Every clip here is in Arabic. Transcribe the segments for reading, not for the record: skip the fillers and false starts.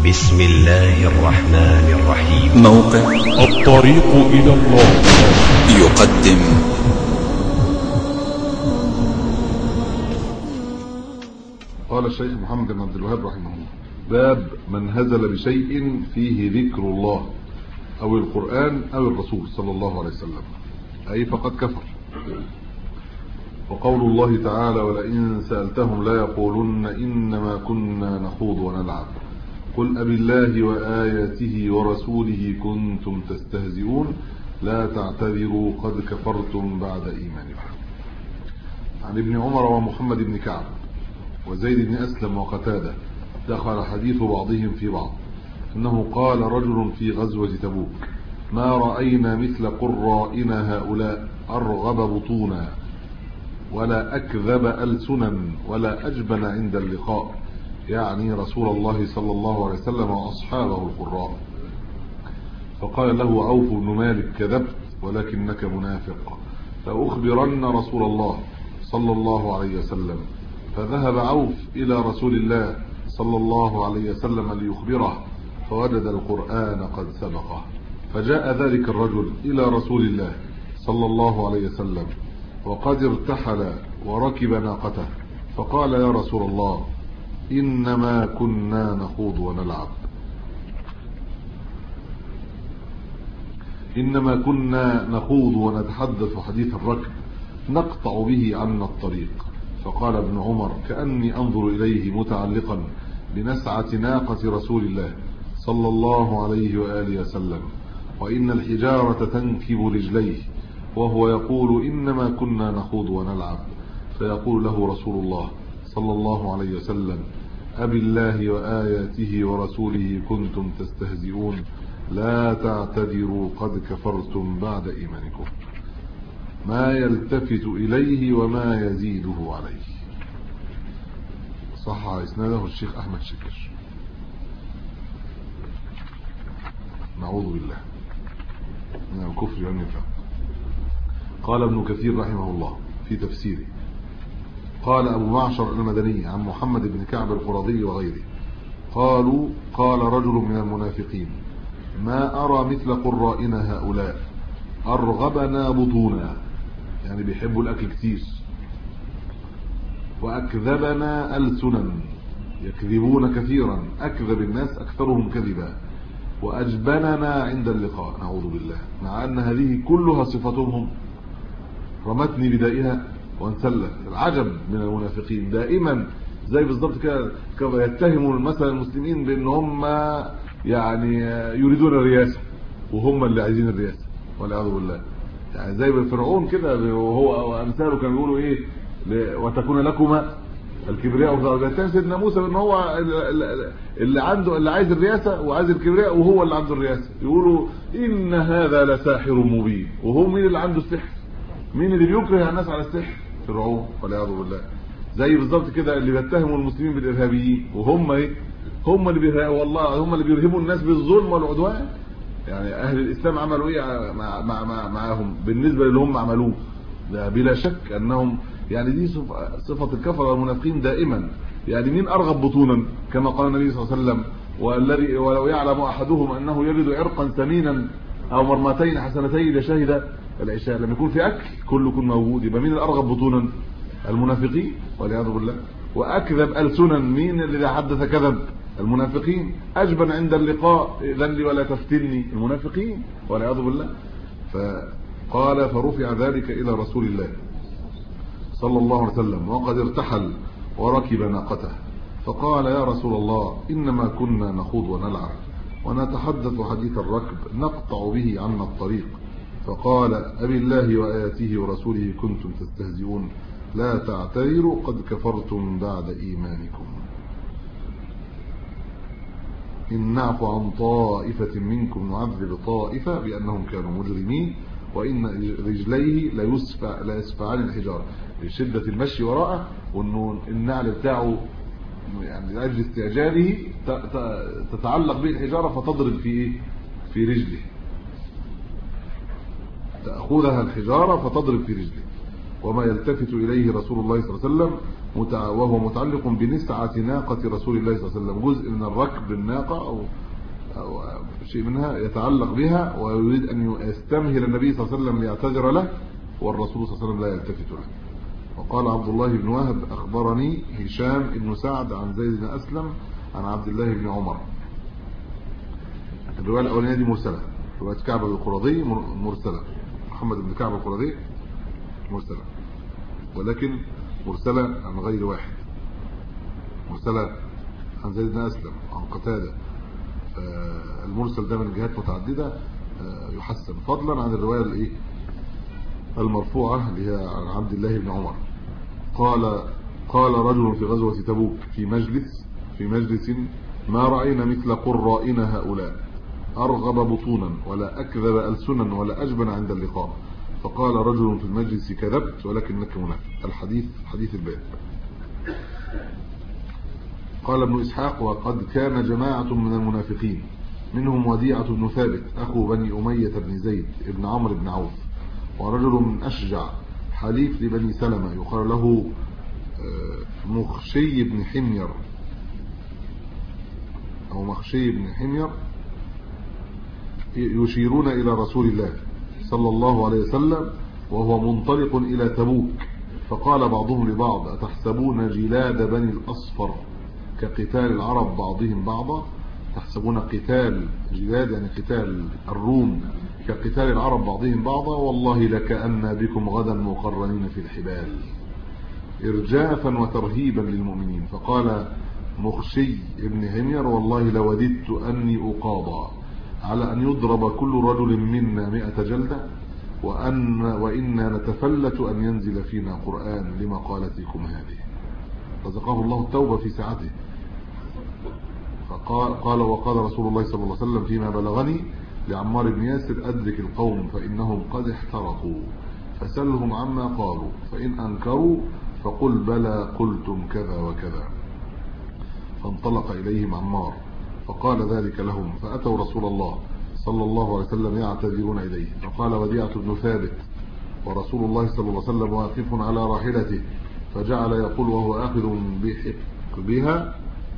بسم الله الرحمن الرحيم. موقع الطريق إلى الله يقدم قال الشيخ محمد بن عبد الوهاب رحمه الله: باب من هزل بشيء فيه ذكر الله أو القرآن أو الرسول صلى الله عليه وسلم، أي فقد كفر. وقول الله تعالى: ولئن سألتهم لا يقولن إنما كنا نخوض ونلعب قل أبي الله وآياته ورسوله كنتم تستهزئون لا تعتذروا قد كفرتم بعد إيمانكم. عن ابن عمر ومحمد بن كعب وزيد بن أسلم وقتادة دخل حديث بعضهم في بعض أنه قال رجل في غزوة تبوك: ما رأينا مثل قرائنا هؤلاء أرغب بطونا ولا أكذب ألسنا ولا أجبن عند اللقاء، يعني رسول الله صلى الله عليه وسلم وأصحابه القراء. فقال له عوف بن مالك: كذبت ولكنك منافق، فأخبرن رسول الله صلى الله عليه وسلم. فذهب عوف إلى رسول الله صلى الله عليه وسلم ليخبره، فوجد القرآن قد سبقه. فجاء ذلك الرجل إلى رسول الله صلى الله عليه وسلم وقد ارتحل وركب ناقته، فقال: يا رسول الله، إنما كنا نخوض ونلعب، إنما كنا نخوض ونتحدث حديث الركب نقطع به عنا الطريق. فقال ابن عمر: كأني أنظر إليه متعلقا بنسعة ناقة رسول الله صلى الله عليه وآله وسلم، وإن الحجارة تنكب رجليه وهو يقول: إنما كنا نخوض ونلعب. فيقول له رسول الله صلى الله عليه وسلم: أبي الله وآياته ورسوله كنتم تستهزئون لا تعتذروا قد كفرتم بعد إيمانكم. ما يلتفت إليه وما يزيده عليه. صح إسناده الشيخ أحمد شكر. نعوذ بالله من الكفر والنفاق. قال ابن كثير رحمه الله في تفسيره: قال أبو معشر المدني عن محمد بن كعب القرظي وغيره قالوا: قال رجل من المنافقين: ما أرى مثل قرائنا هؤلاء أرغبنا بطونا، يعني بيحبوا الأكل كتير، وأكذبنا ألسنا، يكذبون كثيرا، أكذب الناس أكثرهم كذبا، وأجبننا عند اللقاء، نعوذ بالله، مع أن هذه كلها صفتهم رمتني بدائها وانسلت. العجب من المنافقين دائما زي بالضبط كده يتهموا مثلا المسلمين بأن هم يعني يريدون الرئاسة وهم اللي عايزين الرئاسة والعياذ بالله. يعني زي فرعون كده وهو وامثاله كانوا بيقولوا ايه: وتكون لكما الكبرياء. وكان سيدنا موسى ان هو اللي عنده اللي عايز الرئاسه وعايز الكبرياء وهو اللي عنده الرئاسه، يقولوا ان هذا لساحر مبين. وهو مين اللي عنده السحر؟ مين اللي بيكره الناس على السحر؟ فرعون والعياذ بالله. زي بالظبط كده اللي بيتهموا المسلمين بالارهابيين وهم ايه؟ هم اللي والله هم اللي بيرهبوا الناس بالظلم والعدوان. يعني اهل الاسلام عملوا ايه معاهم بالنسبه للي هم عملوه؟ بلا شك انهم يعني دي صفه الكفره والمنافقين دائما. يعني مين ارغب بطونا كما قال النبي صلى الله عليه وسلم: والذي ولو يعلم احدهم انه يجد عرقا ثمينا او مرمتين حسنتين لشهد العشاء. لما يكون في اكل كله يكون موجود، يبقى مين الارغب بطونا؟ المنافقين والعياذ بالله. واكذب السنا، مين اللي حدث كذب؟ المنافقين. اجبن عند اللقاء، اذن لي ولا تفتني، المنافقين والعياذ بالله. فقال: فرفع ذلك الى رسول الله صلى الله عليه وسلم وقد ارتحل وركب ناقته، فقال: يا رسول الله، انما كنا نخوض ونلعب ونتحدث حديث الركب نقطع به عنا الطريق. فقال: أبي الله وآياته ورسوله كنتم تستهزئون لا تعتذروا قد كفرتم بعد إيمانكم. إن نعفو عن طائفة منكم نعذب طائفة بأنهم كانوا مجرمين وإن رجليه لا يسفعان الحجارة، لشدة المشي وراءه، وأنه النعل بتاعه يعني لأجل استعجاله تتعلق به الحجارة فتضرب في رجله، تأخذها الحجارة فتضرب في رجله. وما يلتفت إليه رسول الله صلى الله عليه وسلم وهو متعلق بنسعة ناقة رسول الله صلى الله عليه وسلم، جزء من الركب الناقة أو شيء منها يتعلق بها، ويريد أن يستمهل النبي صلى الله عليه وسلم ليعتذر له، والرسول صلى الله عليه وسلم لا يلتفت له. وقال عبد الله بن وهب أخبرني هشام بن سعد عن زيد بن أسلم عن عبد الله بن عمر. الرواية الأولانية دي مرسلة، رواية كعب القرظي مرسلة، محمد بن كعب القرظي مرسلة، ولكن مرسلة عن غير واحد، مرسلة عن زيد بن أسلم عن قتادة. المرسل ده من جهات متعددة يحسن، فضلا عن الرواية المرفوعة اللي هي عن عبد الله بن عمر. قال رجل في غزوة تبوك في مجلس ما رأينا مثل قرائنا هؤلاء، أرغب بطونا ولا أكذب ألسنا ولا أجبن عند اللقاء. فقال رجل في المجلس كذبت ولكنك منافق. الحديث حديث الباب. قال ابن إسحاق وقد كان جماعة من المنافقين منهم وديعة بن ثابت أخو بني أمية بن زيد ابن عمرو بن عوف، ورجل من أشجع حليف لبني سلمة يقال له مخشي بن حمير أو مخشي بن حمير، يشيرون إلى رسول الله صلى الله عليه وسلم وهو منطلق إلى تبوك. فقال بعضهم لبعض أتحسبون جلاد بني الأصفر كقتال العرب بعضهم بعضا؟ تحسبون قتال جلاد يعني قتال الروم كقتال العرب بعضهم بعضا؟ والله لكأن بكم غدا مقرنين في الحبال، إرجافا وترهيبا للمؤمنين. فقال مخشي ابن حمير والله لوددت أني أقاضى على أن يضرب كل رجل منا 100 جلدة، وإنا نتفلت أن ينزل فينا قرآن لمقالتكم هذه. رزقه الله التوبة في ساعته. وقال رسول الله صلى الله عليه وسلم فيما بلغني لعمار بن ياسر أدرك القوم فإنهم قد احترقوا فسلهم عما قالوا، فإن أنكروا فقل بلى قلتم كذا وكذا. فانطلق إليهم عمار فقال ذلك لهم، فأتوا رسول الله صلى الله عليه وسلم يعتذرون إليه. فقال وديعة بن ثابت ورسول الله صلى الله عليه وسلم واقف على راحلته، فجعل يقول وهو آخذ بها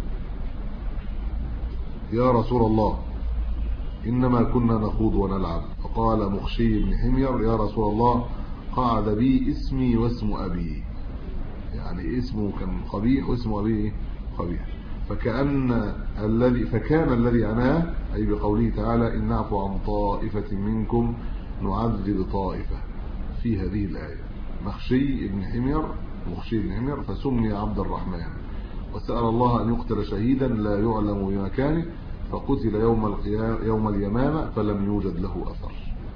يا رسول الله إنما كنا نخوض ونلعب. فقال مخشي بن حمير يا رسول الله قعد بي اسمي واسم أبي، يعني اسمه كان قبيح واسم أبي قبيح. فكان الذي عناه أي بقوله تعالى إن نعفو عن طائفة منكم نعذب طائفة في هذه الآية. مخشي بن حمير فسمي عبد الرحمن، وسأل الله أن يقتل شهيدا لا يعلم بمكانه، فقتل يوم اليمامة فلم يوجد له أثر.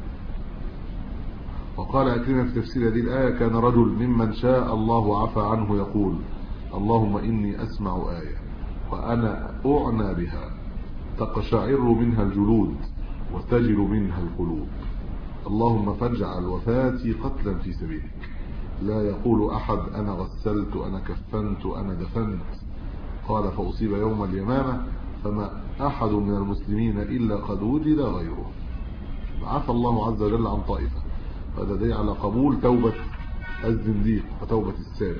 وقال أكرمة في تفسير هذه الآية كان رجل ممن شاء الله عفى عنه يقول اللهم إني أسمع آية وأنا أعنى بها تقشعر منها الجلود وتجل منها القلوب، اللهم فاجعل وفاتي قتلا في سبيلك، لا يقول أحد أنا غسلت أنا كفنت أنا دفنت. قال فأصيب يوم اليمامة فما أحد من المسلمين إلا قد وجد غيره. عفى الله عز وجل عن طائفة، هذا دليل على قبول توبة الزنديق وتوبة السابق.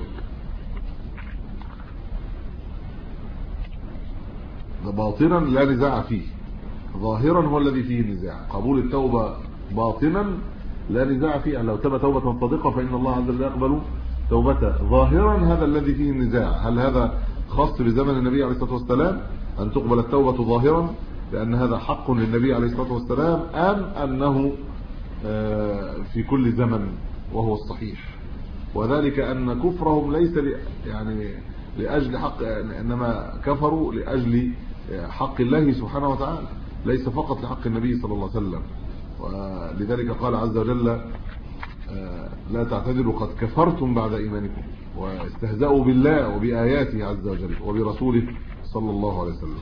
ده باطنا لا نزاع فيه، ظاهرا هو الذي فيه نزاع. قبول التوبة باطنا لا نزاع فيه، لو تاب توبة صادقة فإن الله عز وجل يقبل توبته. ظاهرا هذا الذي فيه النزاع، هل هذا خاص بزمن النبي عليه الصلاة والسلام أن تقبل التوبة ظاهرا لأن هذا حق للنبي عليه الصلاة والسلام، أم أنه في كل زمن وهو الصحيح؟ وذلك أن كفرهم ليس يعني لأجل حق، إنما كفروا لأجل حق الله سبحانه وتعالى، ليس فقط لحق النبي صلى الله عليه وسلم. ولذلك قال عز وجل لا تعتذروا قد كفرتم بعد إيمانكم، واستهزأوا بالله وبآياته عز وجل وبرسوله صلى الله عليه وسلم.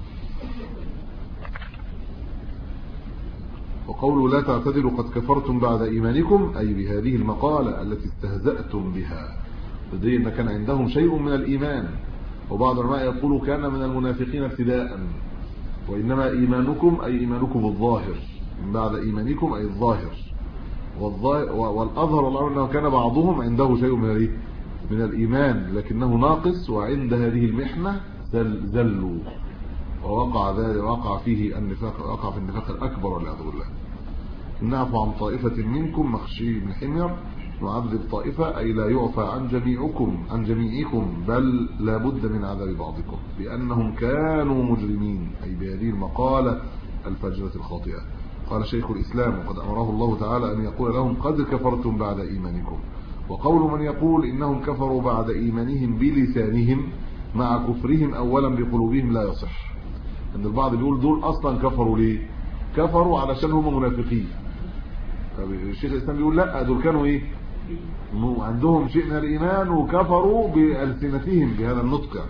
وقولوا لا تعتذروا قد كفرتم بعد إيمانكم أي بهذه المقالة التي استهزأتم بها، بدليل أن كان عندهم شيء من الإيمان. وبعض العلماء يقولوا كان من المنافقين ابتداء، وإنما إيمانكم أي إيمانكم الظاهر، من بعد إيمانكم أي الظاهر. والأظهر والله أنه كان بعضهم عنده شيء من الإيمان لكنه ناقص، وعند هذه المحنة زلوا ووقع فيه النفاق، وقع في النفاق الأكبر والعياذ بالله. نعفو عن طائفة منكم مخشي بن حمير نعذب طائفة، أي لا يعفى عن جميعكم بل لا بد من عذاب بعضكم بأنهم كانوا مجرمين، أي بهذه المقالة الفجرة الخاطئة. قال شيخ الإسلام: وقد أمره الله تعالى أن يقول لهم قد كفرتم بعد إيمانكم. وقول من يقول إنهم كفروا بعد إيمانهم بلسانهم مع كفرهم أولا بقلوبهم لا يصح. ان البعض بيقول دول اصلا كفروا ليه؟ كفروا علشان هم منافقين. الشيخ الاسلام بيقول لا، دول كانوا ايه؟ عندهم شيء من الايمان وكفروا بألسنتهم بهذا النطق.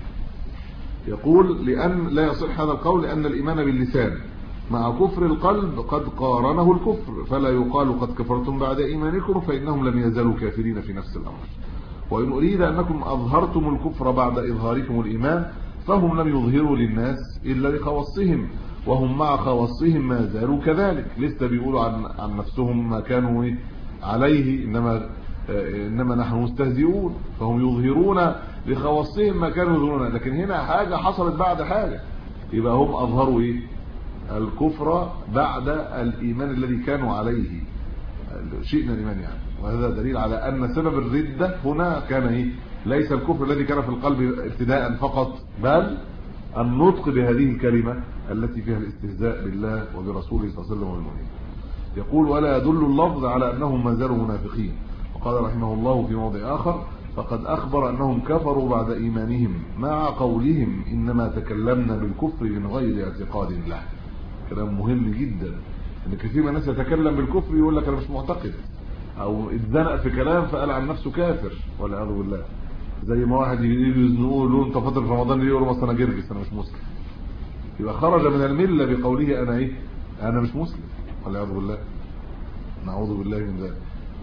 يقول لان لا يصح هذا القول لان الايمان باللسان مع كفر القلب قد قارنه الكفر، فلا يقال قد كفرتم بعد ايمانكم فانهم لم يزالوا كافرين في نفس الامر. وان اريد انكم اظهرتم الكفر بعد اظهاركم الايمان فهم لم يظهروا للناس الا لخواصهم، وهم مع خواصهم ما زالوا كذلك. لسه بيقولوا عن نفسهم ما كانوا عليه، انما نحن مستهزئون، فهم يظهرون لخواصهم ما كانوا يظهرون. لكن هنا حاجه حصلت بعد حاجه، يبقى هم اظهروا ايه؟ الكفر بعد الايمان الذي كانوا عليه، شيء من الايمان يعني. وهذا دليل على ان سبب الردة هنا كان ايه؟ ليس الكفر الذي كان في القلب ابتداء فقط، بل النطق بهذه الكلمة التي فيها الاستهزاء بالله وبرسوله صلى الله عليه وسلم والمؤمنين. يقول: ولا يدل اللفظ على انهم ما زالوا منافقين. وقال رحمه الله في موضع اخر: فقد اخبر انهم كفروا بعد ايمانهم مع قولهم انما تكلمنا بالكفر من غير اعتقاد له. كلام مهم جدا، ان كثير من الناس يتكلم بالكفر يقول لك انا مش معتقد، او اتزنق في كلام فقال عن نفسه كافر والعياذ بالله. زي ما واحد يجي يزنقوه له انت فاطر في رمضان ليه، يقول له انا جرجس انا مش مسلم، يبقى خرج من المله بقوله انا ايه؟ انا مش مسلم والعياذ بالله، نعوذ بالله من ذلك.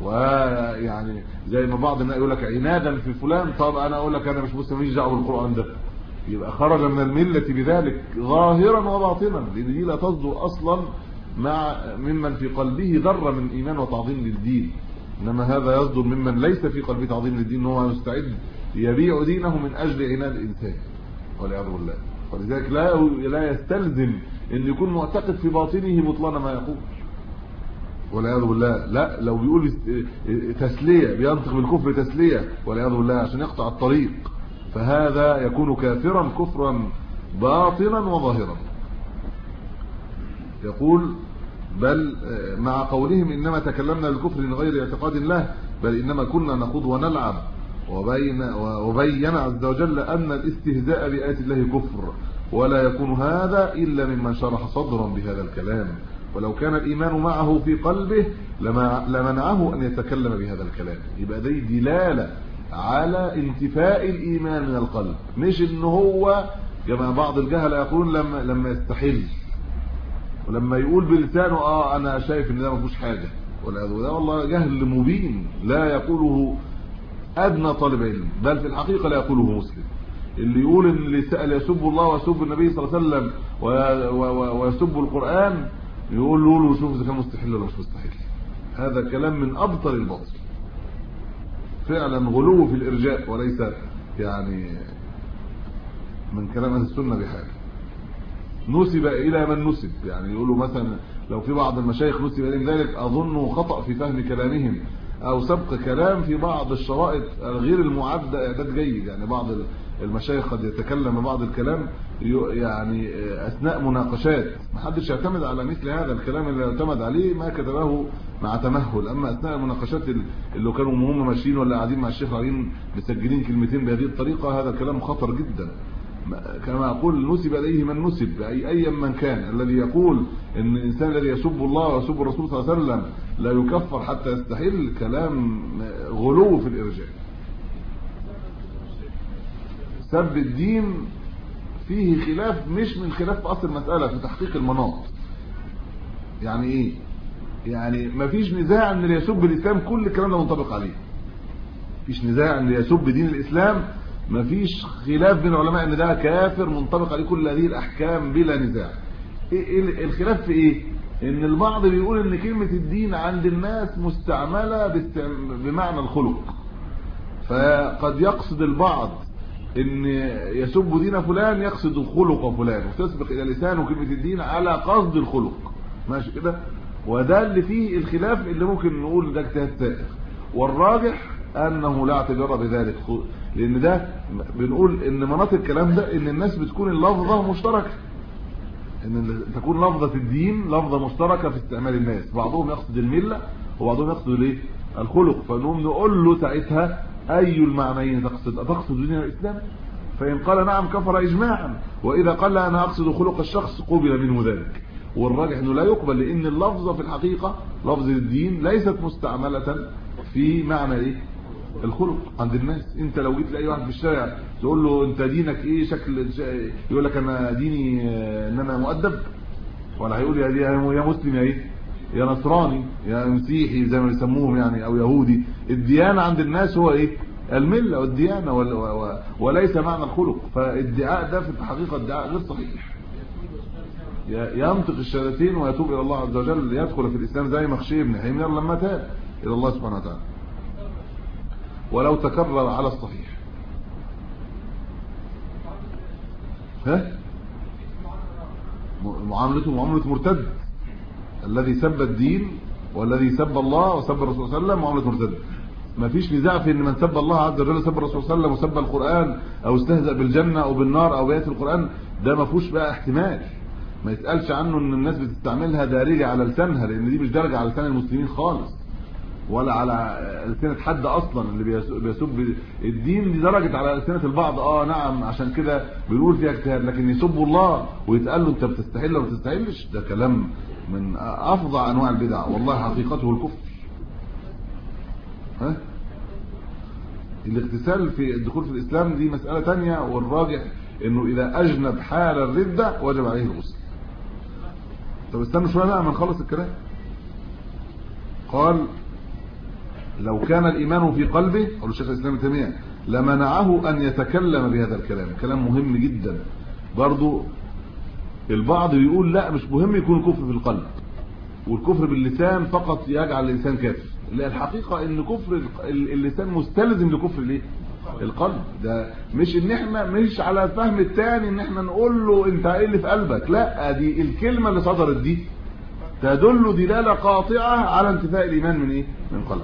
ويعني زي ما بعض الناس يقول لك عنادا في فلان، طب انا اقول لك انا مش مسلم ماليش دعوه بالقران ده، يبقى خرج من المله بذلك ظاهرا وباطنا، لان دي لا تصدر اصلا ممن في قلبه ذره من ايمان وتعظيم للدين، انما هذا يصدر ممن ليس في قلبه تعظيم للدين، هو مستعد يبيع دينه من اجل عناد الانسان والعياذ بالله. ولذلك لا يستلزم ان يكون معتقد في باطنه بطلان ما يقول والعياذ بالله. لا، لو بيقول تسليه بينطق بالكفر تسليه والعياذ بالله عشان يقطع الطريق، فهذا يكون كافرا كفرا باطنا وظاهرا. يقول: بل مع قولهم انما تكلمنا بالكفر من غير اعتقاد له، بل انما كنا نخوض ونلعب. وبين عز وجل ان الاستهزاء بآيات الله كفر، ولا يكون هذا الا ممن شرح صدرا بهذا الكلام، ولو كان الايمان معه في قلبه لمنعه ان يتكلم بهذا الكلام. يبقى دي دلاله على انتفاء الايمان من القلب، مش ان هو كما بعض الجهله يقولون لما يستحل ولما يقول بلسانه انا شايف ان ده ما فيهوش حاجه والعياذ بالله. والله جهل مبين لا يقوله ادنى طالب علم، بل في الحقيقه لا يقوله مسلم. اللي يقول ان اللي يسب الله ويسب النبي صلى الله عليه وسلم ويسب القران يقول له شوف اذا كان مستحيل ولا مش مستحيل. هذا كلام من ابطل الباطل، فعلا غلو في الارجاء وليس يعني من كلام اهل السنه بحاجه. نسب الى من نسب، يعني يقولوا مثلا لو في بعض المشايخ نسب الى ذلك اظن خطأ في فهم كلامهم او سبق كلام في بعض الشرائط غير المعدة اعداد جيد. يعني بعض المشايخ قد يتكلم بعض الكلام يعني اثناء مناقشات، ما حدش يعتمد على مثل هذا الكلام، اللي يعتمد عليه ما كتبه مع تمهل. اما اثناء المناقشات اللي كانوا هم ماشيين ولا قاعدين مع الشيخ قاعدين مسجلين كلمتين بهذه الطريقه، هذا كلام خطر جدا. كما اقول نسب اليه من نسب، اي من كان الذي يقول ان الانسان الذي يسب الله ويسب الرسول صلى الله عليه وسلم لا يكفر حتى يستحل، كلام غلو في الارجاء. سب الدين فيه خلاف، مش من خلاف في اصل المساله، في تحقيق المناط. يعني ايه؟ يعني ما فيش نزاع ان اللي يسب الاسلام كل الكلام ده منطبق عليه، مفيش نزاع ان اللي يسب دين الاسلام ما فيش خلاف بين العلماء ان ده كافر منطبق عليه كل هذه الاحكام بلا نزاع. إيه الخلاف في ايه؟ ان البعض بيقول ان كلمه الدين عند الناس مستعمله بمعنى الخلق، فقد يقصد البعض ان يسب دين فلان يقصد خلق فلان، وتسبق الى لسانه كلمه الدين على قصد الخلق، ماشي كده. وده اللي فيه الخلاف اللي ممكن نقول ده اجتهاد سائغ، والراجح انه لا اعتبار بذلك، لان ده بنقول ان مناط الكلام ده ان الناس بتكون اللفظه مشتركه، ان تكون لفظه الدين لفظه مشتركه في استعمال الناس، بعضهم يقصد المله وبعضهم يقصد الايه الخلق، فنقوم نقول له ساعتها اي المعنيين تقصد؟ تقصد دين الاسلام؟ فان قال نعم كفر اجماعا، واذا قال انا اقصد خلق الشخص قبل منه ذلك. والراجح انه لا يقبل، لان اللفظه في الحقيقه لفظ الدين ليست مستعمله في معنى ايه الخلق عند الناس. انت لو جيت لاي واحد في الشارع تقول له انت دينك ايه شكل، يقول لك انا ديني ان انا مؤدب، ولا هيقول يا مسلم يا ايه يا نصراني يا مسيحي زي ما بيسموهم يعني، او يهودي. الديانه عند الناس هو ايه المله والديانه وليس معنى الخلق. فالادعاء ده في الحقيقه ادعاء غير صحيح. ينطق الشهادتين ويتوب الى الله عز وجل ليدخل في الاسلام زي مخشي بن حمير لما تاب الى الله سبحانه وتعالى، ولو تكرر على الصحيح. معاملته معامله مرتد، الذي سب الدين والذي سب الله وسب الرسول صلى الله عليه وسلم معامله مرتد. ما فيش نزاع في ان من سب الله عز وجل سب الرسول صلى الله عليه وسلم وسب القران او استهزأ بالجنه او بالنار او بايات القران، ده ما فيهوش بقى احتمال، ما يتقالش عنه ان الناس بتستعملها دارجه على لسانها، لان دي مش دارجه على لسان المسلمين خالص، ولا على لسانه حد اصلا. اللي بيسب الدين دي درجت على لسانه البعض، نعم، عشان كده بنقول فيها اجتهاد. لكن يسب الله ويتقال له انت بتستحل ولا ما بتستحلش، ده كلام من افظع انواع البدع، والله حقيقته الكفر. الاغتسال في الدخول في الاسلام دي مساله ثانيه، والراجح انه اذا اجنب حال الردة وجب عليه الغسل. طب استنوا شويه بقى ما نخلص الكلام. قال لو كان الايمان في قلبه، قال الشيخ الاسلام ابن تيميه، لمنعه ان يتكلم بهذا الكلام. كلام مهم جدا برضو. البعض يقول لا مش مهم يكون كفر في القلب، والكفر باللسان فقط يجعل الانسان كافر. لا، الحقيقه ان كفر اللسان مستلزم لكفر الايه القلب. ده مش ان احنا مش على الفهم الثاني ان احنا نقول له انت ايه اللي في قلبك، لا، دي الكلمه اللي صدرت دي تدل دلاله قاطعه على انتفاء الايمان من ايه من قلبه.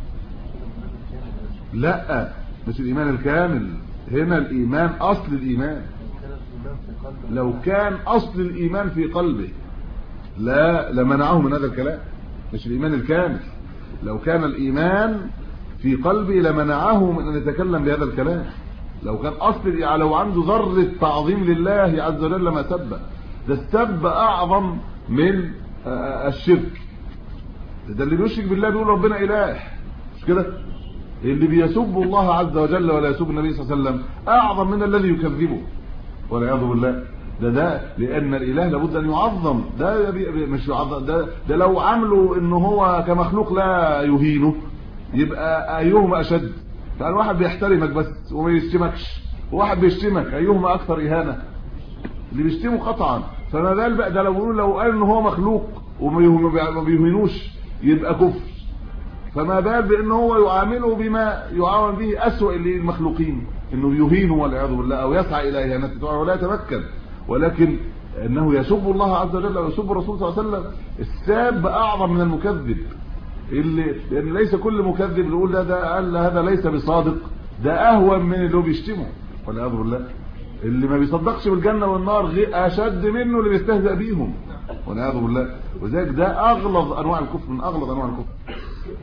لا، مش الايمان الكامل، هنا الايمان اصل الايمان. لو كان اصل الايمان في قلبه لا لمنعه من هذا الكلام، مش الايمان الكامل. لو كان الايمان في قلبه لمنعه من ان يتكلم بهذا الكلام. لو كان اصل لو عنده ذره تعظيم لله عز وجل ما سب. ده السب اعظم من الشرك. ده اللي بيشرك بالله بيقول ربنا اله، مش كده؟ اللي بيسب الله عز وجل ولا يسب النبي صلى الله عليه وسلم اعظم من الذي يكذبه والعياذ بالله. ده لان الاله لابد ان يعظم. ده مش يعظم، ده لو عملوا ان هو كمخلوق لا يهينه يبقى ايهما اشد. يعني واحد بيحترمك بس وما يشتمكش، وواحد بيشتمك، ايهما اكثر اهانه؟ اللي بيشتمه قطعا. فما بال بقى ده لو قال ان هو مخلوق وما بيهينوش يبقى كفر، فما بال بان هو يعامله بما يعامل به اسوأ المخلوقين، انه يهينه والعياذ بالله او يسعى الى اهانته ولا يتمكن. ولكن انه يسب الله عز وجل ويسب الرسول صلى الله عليه وسلم، الساب اعظم من المكذب. لان ليس كل مكذب نقول ده قال هذا ليس بصادق، ده اهون من اللي بيشتمه والعياذ بالله. اللي ما بيصدقش بالجنه والنار اشد منه اللي بيستهزئ بيهم والعياذ بالله. وذلك ده اغلظ انواع الكفر، من اغلظ انواع الكفر.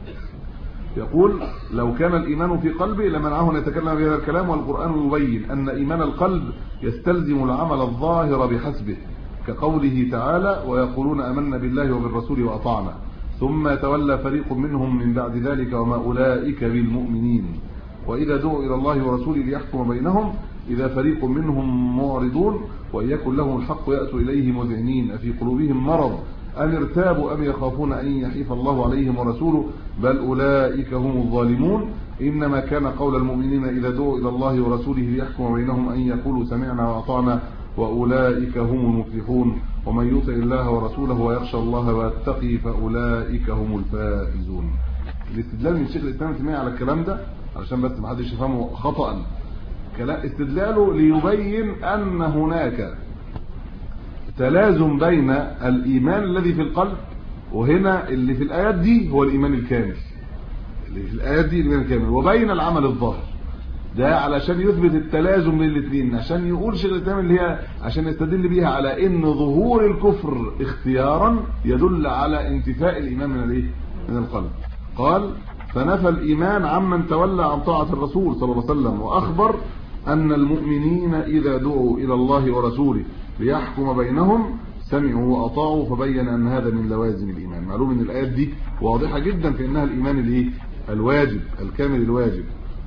يقول لو كان الايمان في قلبه لمنعه ان يتكلم بهذا الكلام، والقران يبين ان ايمان القلب يستلزم العمل الظاهر بحسبه، كقوله تعالى ويقولون امنا بالله وبالرسول واطعنا ثم يتولى فريق منهم من بعد ذلك وما اولئك بالمؤمنين واذا دعوا الى الله ورسوله ليحكم بينهم اذا فريق منهم معرضون وان يكن لهم الحق ياتوا اليه مذعنين افي قلوبهم مرض أم ارتابوا أم يخافون أن يحيف الله عليهم ورسوله بل أولئك هم الظالمون إنما كان قول المؤمنين إذا دعوا إلى الله ورسوله ليحكم بينهم أن يقولوا سمعنا وأطعنا وأولئك هم المفلحون ومن يطع الله ورسوله ويخشى الله ويتقي فأولئك هم الفائزون. الاستدلال من شيخ الإسلام ابن تيمية على الكلام ده علشان بس ما حدش يفهمه خطأ. استدلاله ليبين أن هناك تلازم بين الإيمان الذي في القلب، وهنا اللي في الآيات دي هو الإيمان الكامل، اللي في الآيات دي الإيمان الكامل، وبين العمل الظاهر. ده علشان يثبت التلازم بين الاثنين، عشان يقول شيخ الإسلام اللي هي عشان يستدل بيها على ان ظهور الكفر اختيارا يدل على انتفاء الإيمان من الايه؟ من القلب. قال: فنفى الإيمان عمن تولى عن طاعة الرسول صلى الله عليه وسلم، وأخبر أن المؤمنين إذا دعوا إلى الله ورسوله ليحكم بينهم سمعوا وأطاعوا، فبين أن هذا من لوازم الإيمان. معلوم أن الآيات دي واضحة جدا في أنها الإيمان الايه؟ الواجب الكامل الواجب،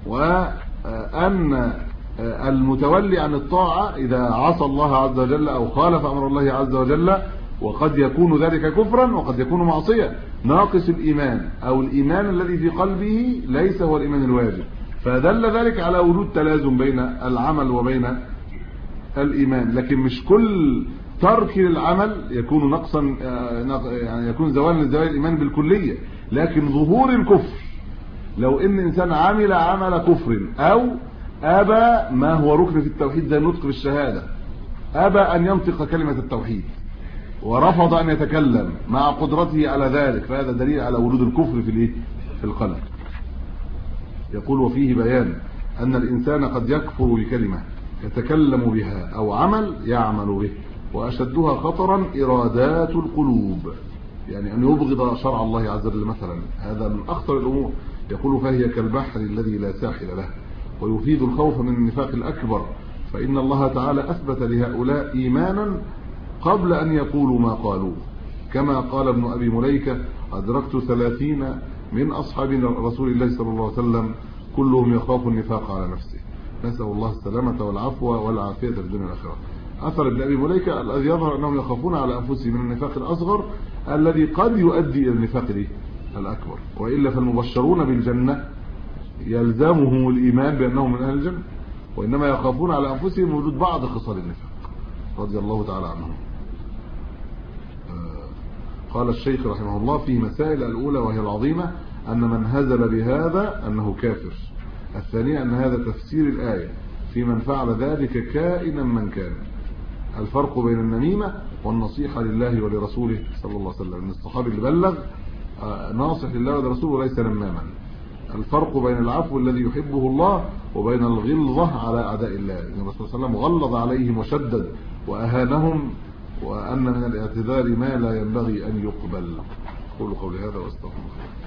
وأن المتولي عن الطاعة إذا عصى الله عز وجل أو خالف أمر الله عز وجل، وقد يكون ذلك كفرا وقد يكون معصية، ناقص الإيمان أو الإيمان الذي في قلبه ليس هو الإيمان الواجب، فدل ذلك على وجود تلازم بين العمل وبين الإيمان. لكن مش كل ترك للعمل يكون نقصا، يعني يكون زوال من زوال الإيمان بالكلية. لكن ظهور الكفر، لو ان انسان عمل عمل كفر او ابى ما هو ركن في التوحيد زي النطق بالشهاده، ابى ان ينطق كلمه التوحيد ورفض ان يتكلم مع قدرته على ذلك، فهذا دليل على وجود الكفر في الايه؟ في القلب. يقول: وفيه بيان ان الانسان قد يكفر بكلمه يتكلم بها او عمل يعمل به، واشدها خطرا ارادات القلوب، يعني ان يبغض شرع الله عز وجل مثلا، هذا من اخطر الامور. يقول: فهي كالبحر الذي لا ساحل له، ويفيد الخوف من النفاق الأكبر، فإن الله تعالى أثبت لهؤلاء إيمانا قبل أن يقولوا ما قالوا، كما قال ابن أبي مليكة: أدركت 30 من أصحاب رسول الله صلى الله عليه وسلم كلهم يخاف النفاق على نفسه، نسأل الله السلامة والعفو والعافية في الدنيا والآخرة. أثر ابن أبي مليكة الذي يظهر أنهم يخافون على أنفسهم من النفاق الأصغر الذي قد يؤدي إلى النفاق الأكبر، وإلا فالمبشرون بالجنة يلزمهم الإيمان بأنهم من أهل الجنة، وإنما يخافون على أنفسهم وجود بعض خصال النفاق رضي الله تعالى عنهم. قال الشيخ رحمه الله: في مسائل الأولى وهي العظيمة أن من هزل بهذا أنه كافر. الثانية أن هذا تفسير الآية في من فعل ذلك كائنا من كان. الفرق بين النميمة والنصيحة لله ولرسوله صلى الله عليه وسلم، ان الصحابي اللي بلغ ناصح لله ولرسوله وليس نماما. الفرق بين العفو الذي يحبه الله وبين الغلظة على أعداء الله، ان الرسول صلى الله عليه وسلم غلظ عليهم وشدد وأهانهم، وأن من الاعتذار ما لا ينبغي أن يقبل. قولوا قولي هذا واستغفر الله.